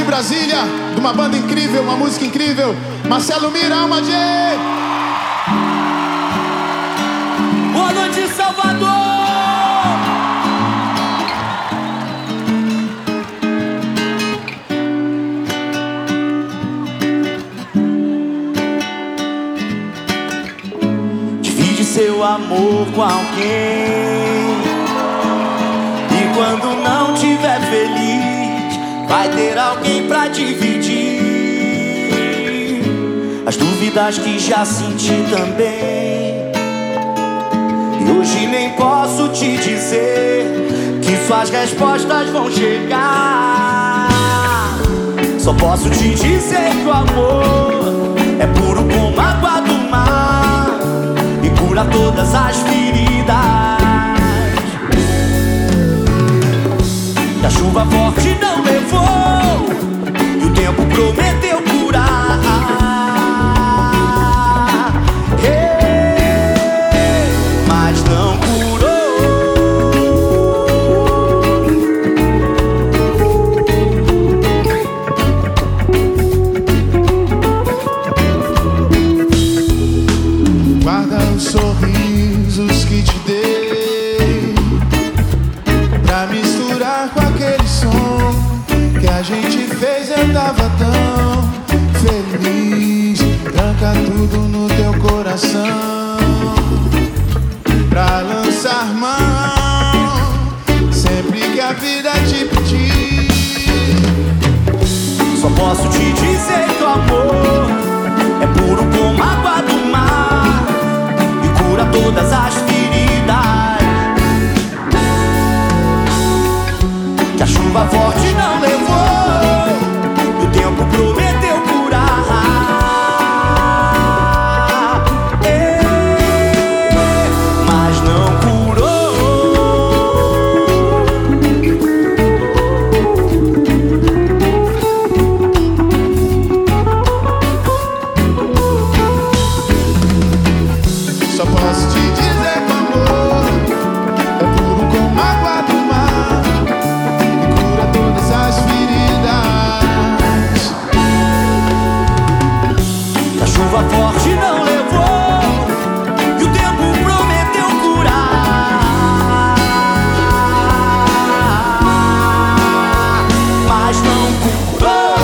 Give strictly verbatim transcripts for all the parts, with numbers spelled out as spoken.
Brasília, de uma banda incrível, uma música incrível. Marcelo Mira, Alma J. Boa noite, Salvador! Divide seu amor com alguém, e quando não tiver feliz, vai ter alguém pra dividir as dúvidas que já senti também. E hoje nem posso te dizer que suas respostas vão chegar. Só posso te dizer que o amor é puro como a água do mar e cura todas as feridas. E a chuva forte não levou, e o tempo prometeu curar. Hey, mas não curou. Guarda os sorrisos que te dei pra misturar com aquele som que a gente fez. Eu tava tão feliz. Tranca tudo no teu coração pra lançar mão sempre que a vida te pedir. Só posso te dizer que o amor é puro como a água do mar e cura todas as feridas. Que a chuva forte não levou, e o tempo prometeu curar. É, mas não curou. Só posso te dizer que o amor é puro como a água do mar e cura todas as feridas. Que a chuva forte não levou, e o tempo prometeu curar. Mas não curou.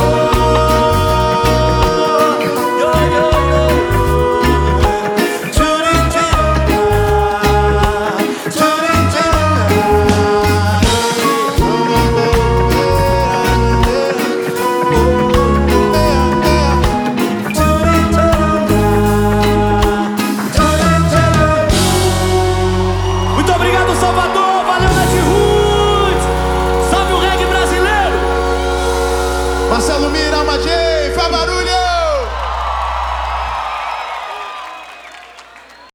Yo, yo, yo. Muito obrigado, Salvador. Valeu, Netroots. Salve o reggae brasileiro. Marcelo Mira, Alma J, faz barulho!